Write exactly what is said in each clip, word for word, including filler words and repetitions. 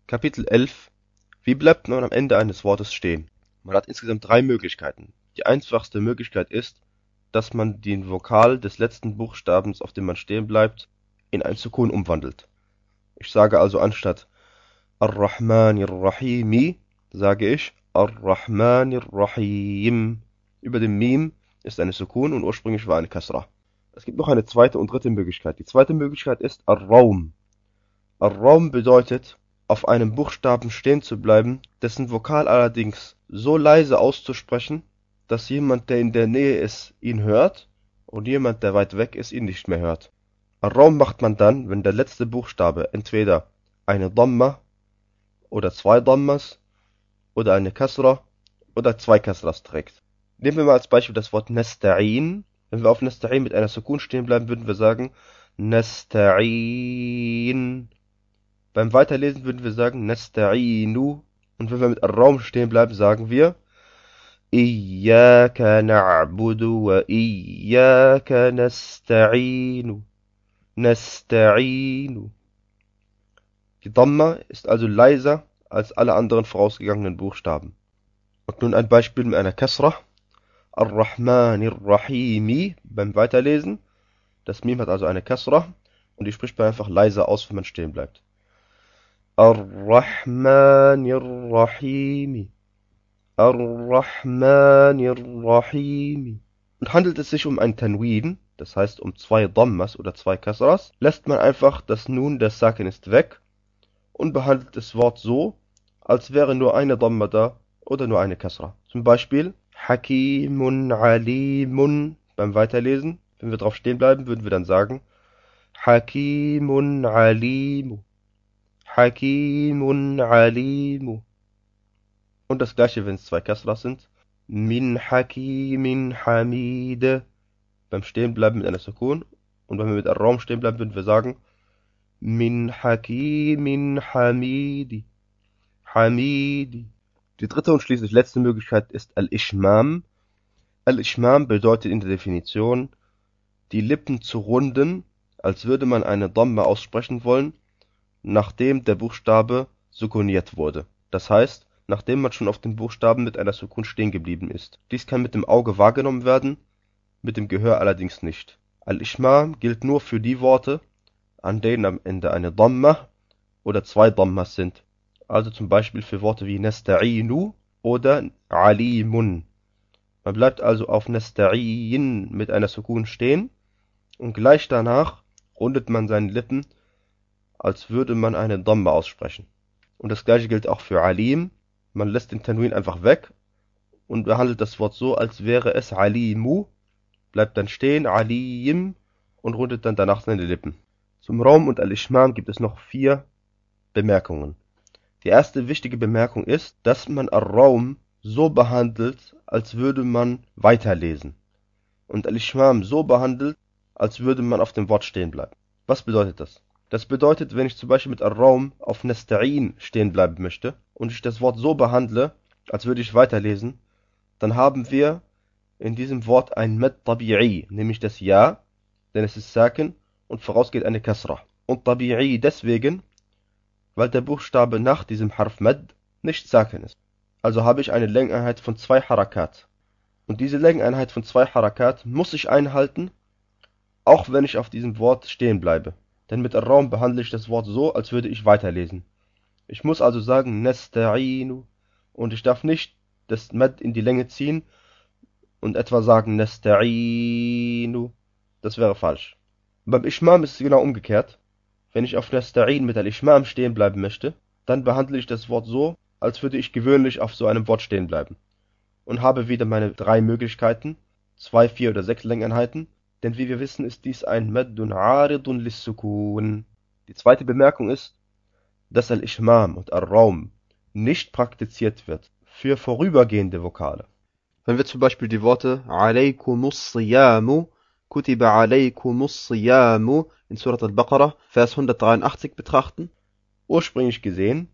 Kapitel elf. Wie bleibt man am Ende eines Wortes stehen? Man hat insgesamt drei Möglichkeiten. Die einfachste Möglichkeit ist, dass man den Vokal des letzten Buchstabens, auf dem man stehen bleibt, in ein Sukun umwandelt. Ich sage also anstatt Ar-Rahmanir Rahimi, sage ich Ar-Rahmanir Rahim. Über dem Mim ist eine Sukun und ursprünglich war eine Kasra. Es gibt noch eine zweite und dritte Möglichkeit. Die zweite Möglichkeit ist Ar-Raum. Ar-Raum bedeutet, auf einem Buchstaben stehen zu bleiben, dessen Vokal allerdings so leise auszusprechen, dass jemand, der in der Nähe ist, ihn hört und jemand, der weit weg ist, ihn nicht mehr hört. Ar-Raum macht man dann, wenn der letzte Buchstabe entweder eine Dhamma oder zwei Dhammas oder eine Kasra oder zwei Kasras trägt. Nehmen wir mal als Beispiel das Wort Nasta'in. Wenn wir auf Nasta'in mit einer Sukun stehen bleiben, würden wir sagen Nasta'in. Beim Weiterlesen würden wir sagen Nasta'inu. Und wenn wir mit Ar-Raum stehen bleiben, sagen wir Iyyaka na'budu wa Iyyaka nasta'inu. Nasta'inu. Die Dhamma ist also leiser als alle anderen vorausgegangenen Buchstaben. Und nun ein Beispiel mit einer Kasra. Ar-Rahmanir Rahimi beim Weiterlesen. Das Mim hat also eine Kasra und die spricht man einfach leiser aus, wenn man stehen bleibt. Ar-Rahmanir Rahimi. Ar-Rahmanir Rahimi. Und handelt es sich um ein Tanwin, das heißt um zwei Dhammas oder zwei Kasras, lässt man einfach das Nun, der Sakin ist, weg und behandelt das Wort so, als wäre nur eine Dhamma da oder nur eine Kasra. Zum Beispiel Hakimun Alimun beim Weiterlesen. Wenn wir drauf stehen bleiben, würden wir dann sagen Hakimun Alimu. Hakimun Alimu. Und das gleiche, wenn es zwei Kasras sind. Min Hakimin Hamide. Beim Stehenbleiben mit einer Sukun. Und wenn wir mit Ar-Raum stehen bleiben, würden wir sagen Min Hakimin Hamidi. Hamidi. Die dritte und schließlich letzte Möglichkeit ist Al-Ishmam. Al-Ishmam bedeutet in der Definition, die Lippen zu runden, als würde man eine Dhamma aussprechen wollen, nachdem der Buchstabe sukuniert wurde. Das heißt, nachdem man schon auf dem Buchstaben mit einer Sukun stehen geblieben ist. Dies kann mit dem Auge wahrgenommen werden, mit dem Gehör allerdings nicht. Al-Ishmam gilt nur für die Worte, an denen am Ende eine Dhamma oder zwei Dhammas sind. Also zum Beispiel für Worte wie Nasta'inu oder Alimun. Man bleibt also auf Nasta'in mit einer Sukun stehen und gleich danach rundet man seine Lippen, als würde man eine Dhamma aussprechen. Und das gleiche gilt auch für Alim. Man lässt den Tanwin einfach weg und behandelt das Wort so, als wäre es Alimu, bleibt dann stehen, Alim, und rundet dann danach seine Lippen. Zum Raum und Al-Ishmam gibt es noch vier Bemerkungen. Die erste wichtige Bemerkung ist, dass man Ar-Raum so behandelt, als würde man weiterlesen. Und Al-Ishmam so behandelt, als würde man auf dem Wort stehen bleiben. Was bedeutet das? Das bedeutet, wenn ich zum Beispiel mit Ar-Raum auf Nasta'in stehen bleiben möchte und ich das Wort so behandle, als würde ich weiterlesen, dann haben wir in diesem Wort ein Mad Tabi'i, nämlich das Ja, denn es ist Sakin und vorausgeht eine Kasra. Und Tabi'i deswegen, weil der Buchstabe nach diesem Harf Mad nicht Sakin ist. Also habe ich eine Längeneinheit von zwei Harakat. Und diese Längeneinheit von zwei Harakat muss ich einhalten, auch wenn ich auf diesem Wort stehen bleibe. Denn mit Ar-Raum behandle ich das Wort so, als würde ich weiterlesen. Ich muss also sagen Nasta'inu und ich darf nicht das Mad in die Länge ziehen und etwa sagen Nasta'inu. Das wäre falsch. Beim Ishmam ist es genau umgekehrt. Wenn ich auf Nasta'in mit Al-Ishmam stehen bleiben möchte, dann behandle ich das Wort so, als würde ich gewöhnlich auf so einem Wort stehen bleiben. Und habe wieder meine drei Möglichkeiten, zwei, vier oder sechs Längeneinheiten, denn wie wir wissen, ist dies ein Maddun Aridun Lis-Sukun. Die zweite Bemerkung ist, dass Al-Ishmam und Ar-Raum nicht praktiziert wird für vorübergehende Vokale. Wenn wir zum Beispiel die Worte Alaykumus Siyamu, Kutiba Alaykumus Siyamu in Surat al-Baqarah, Vers hundertdreiundachtzig betrachten, ursprünglich gesehen,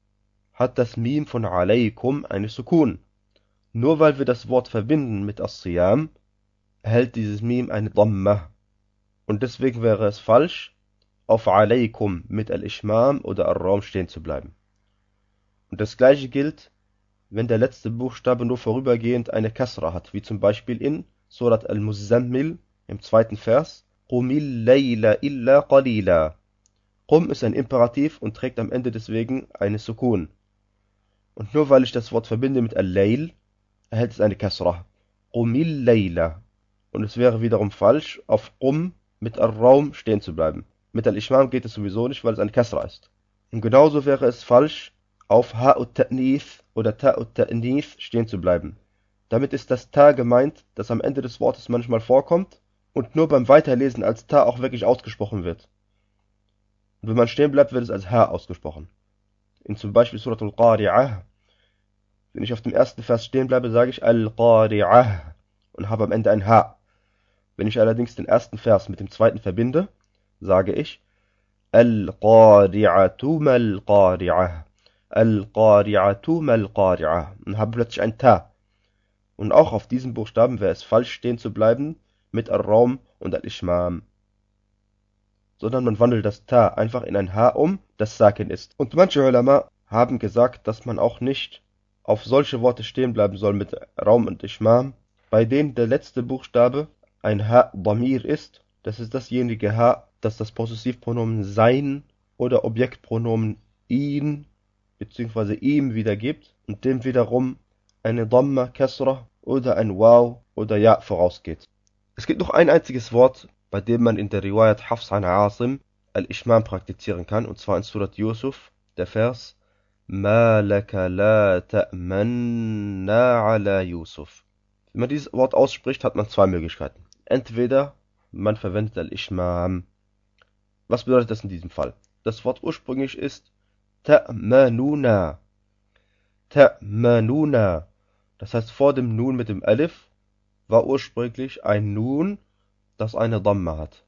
hat das Mim von Alaykum eine Sukun. Nur weil wir das Wort verbinden mit As-Siyam, erhält dieses Mim eine Dhamma. Und deswegen wäre es falsch, auf Alaykum mit Al-Ishmam oder Ar-Raum stehen zu bleiben. Und das gleiche gilt, wenn der letzte Buchstabe nur vorübergehend eine Kasra hat, wie zum Beispiel in Surat Al-Muzammil im zweiten Vers. Qumil layla illa qalila. Qum ist ein Imperativ und trägt am Ende deswegen eine Sukun. Und nur weil ich das Wort verbinde mit Al-Layl, erhält es eine Kasra. Qumil layla. Und es wäre wiederum falsch, auf Qum mit Al-Raum stehen zu bleiben. Mit Al-Ishmam geht es sowieso nicht, weil es eine Kasra ist. Und genauso wäre es falsch, auf Ha'ut Ta'nith oder Ta'ut Ta'nith stehen zu bleiben. Damit ist das Ta gemeint, das am Ende des Wortes manchmal vorkommt und nur beim Weiterlesen als Ta auch wirklich ausgesprochen wird. Und wenn man stehen bleibt, wird es als Ha ausgesprochen. In zum Beispiel Surat Al-Qari'ah. Wenn ich auf dem ersten Vers stehen bleibe, sage ich Al-Qari'ah und habe am Ende ein Ha. Wenn ich allerdings den ersten Vers mit dem zweiten verbinde, sage ich Al-Qari'atu mal-Qari'ah. Al-Qari'atu mal-Qari'ah und habe plötzlich ein Ta. Und auch auf diesen Buchstaben wäre es falsch, stehen zu bleiben mit Al-Raum und Al-Ishmam. Sondern man wandelt das Ta einfach in ein Ha um, das Sakin ist. Und manche Ulama haben gesagt, dass man auch nicht auf solche Worte stehen bleiben soll mit Raum und Ishmam, bei denen der letzte Buchstabe ein Ha-Damir ist. Das ist dasjenige Ha, das das Possessivpronomen sein oder Objektpronomen ihn bzw. ihm wiedergibt und dem wiederum eine Dhamma, Kasra oder ein Waw oder Ja vorausgeht. Es gibt noch ein einziges Wort, bei dem man in der Riwayat Hafs an Asim Al-Ishmam praktizieren kann, und zwar in Surat Yusuf, der Vers Ma laka la ta'manna ala Yusuf. Wenn man dieses Wort ausspricht, hat man zwei Möglichkeiten. Entweder man verwendet Al-Ishmam. Was bedeutet das in diesem Fall? Das Wort ursprünglich ist Ta'manuna. Ta'manuna. Das heißt, vor dem Nun mit dem Alif war ursprünglich ein Nun, das eine Dhamma hat.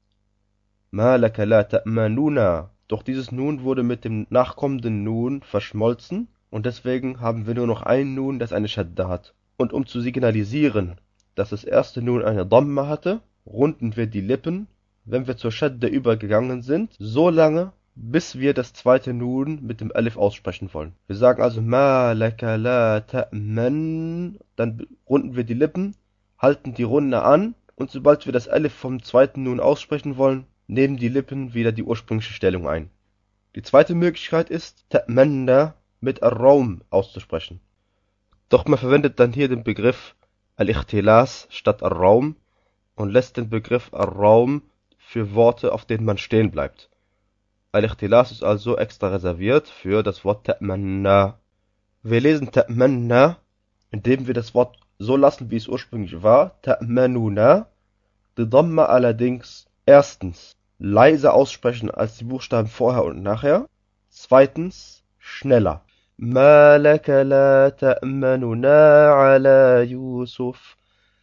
Ma laka la ta'manuna. Doch dieses Nun wurde mit dem nachkommenden Nun verschmolzen und deswegen haben wir nur noch ein Nun, das eine Shadda hat. Und um zu signalisieren, dass das erste Nun eine Dhamma hatte, runden wir die Lippen, wenn wir zur Shadda übergegangen sind, so lange, bis wir das zweite Nun mit dem Alif aussprechen wollen. Wir sagen also Ma laka la ta'man, dann runden wir die Lippen, halten die Runde an und sobald wir das Alif vom zweiten Nun aussprechen wollen, nehmen die Lippen wieder die ursprüngliche Stellung ein. Die zweite Möglichkeit ist, Ta'manna mit Ar-Raum auszusprechen. Doch man verwendet dann hier den Begriff Al-Ikhtilas statt Ar-Raum und lässt den Begriff Ar-Raum für Worte, auf denen man stehen bleibt. Al-Ikhtilas ist also extra reserviert für das Wort Ta'manna. Wir lesen Ta'manna, indem wir das Wort so lassen, wie es ursprünglich war, Ta'manuna, die Dhamma allerdings erstens leiser aussprechen als die Buchstaben vorher und nachher, zweitens schneller. Ma laka la ta'manuna ala Yusuf.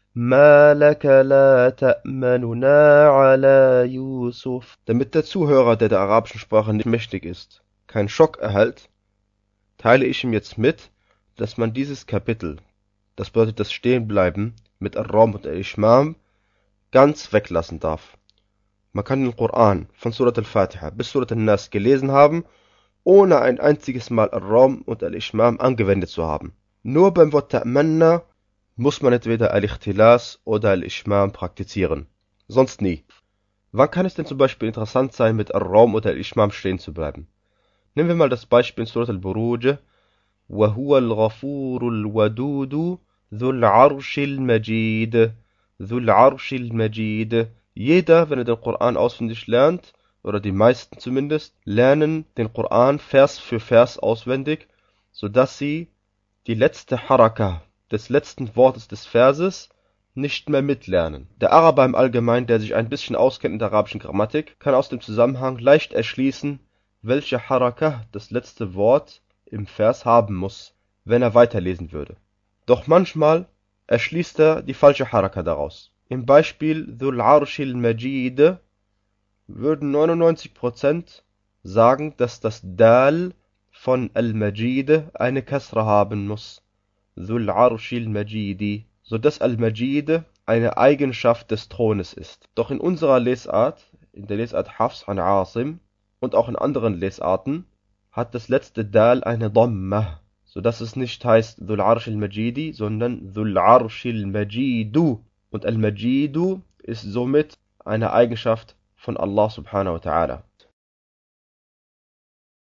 Ma laka la ta'manuna ala Yusuf. Damit der Zuhörer, der der arabischen Sprache nicht mächtig ist, keinen Schock erhält, teile ich ihm jetzt mit, dass man dieses Kapitel, das bedeutet das Stehenbleiben mit Ar-Raum und Al-Ishmam, ganz weglassen darf. Man kann den Koran von Surat Al-Fatiha bis Surat Al-Nas gelesen haben, ohne ein einziges Mal Al-Raum und Al-Ishmam angewendet zu haben. Nur beim Wort Ta'manna muss man entweder Al-Ikhtilas oder Al-Ishmam praktizieren. Sonst nie. Wann kann es denn zum Beispiel interessant sein, mit Al-Raum oder Al-Ishmam stehen zu bleiben? Nehmen wir mal das Beispiel in Surat Al-Buruj. وَهُوَ الْغَفُورُ الْوَدُودُ ذُو الْعَرْشِ الْمَجِيدُ ذُو الْعَرْشِ الْمَجِيدُ. Jeder, wenn er den Koran auswendig lernt, oder die meisten zumindest, lernen den Koran Vers für Vers auswendig, sodass sie die letzte Haraka des letzten Wortes des Verses nicht mehr mitlernen. Der Araber im Allgemeinen, der sich ein bisschen auskennt in der arabischen Grammatik, kann aus dem Zusammenhang leicht erschließen, welche Haraka das letzte Wort im Vers haben muss, wenn er weiterlesen würde. Doch manchmal erschließt er die falsche Haraka daraus. Im Beispiel Dhul Arshil Majid würden neunundneunzig Prozent sagen, dass das Dal von Al-Majid eine Kasra haben muss. Dhul Arshil Majidi, sodass Al-Majid eine Eigenschaft des Thrones ist. Doch in unserer Lesart, in der Lesart Hafs an Asim und auch in anderen Lesarten, hat das letzte Dal eine Dhamma, sodass es nicht heißt Dhul Arsh al-Majidi, sondern Dhul Arsh al-Majidu. Und al-Majidu ist somit eine Eigenschaft von Allah subhanahu wa ta'ala.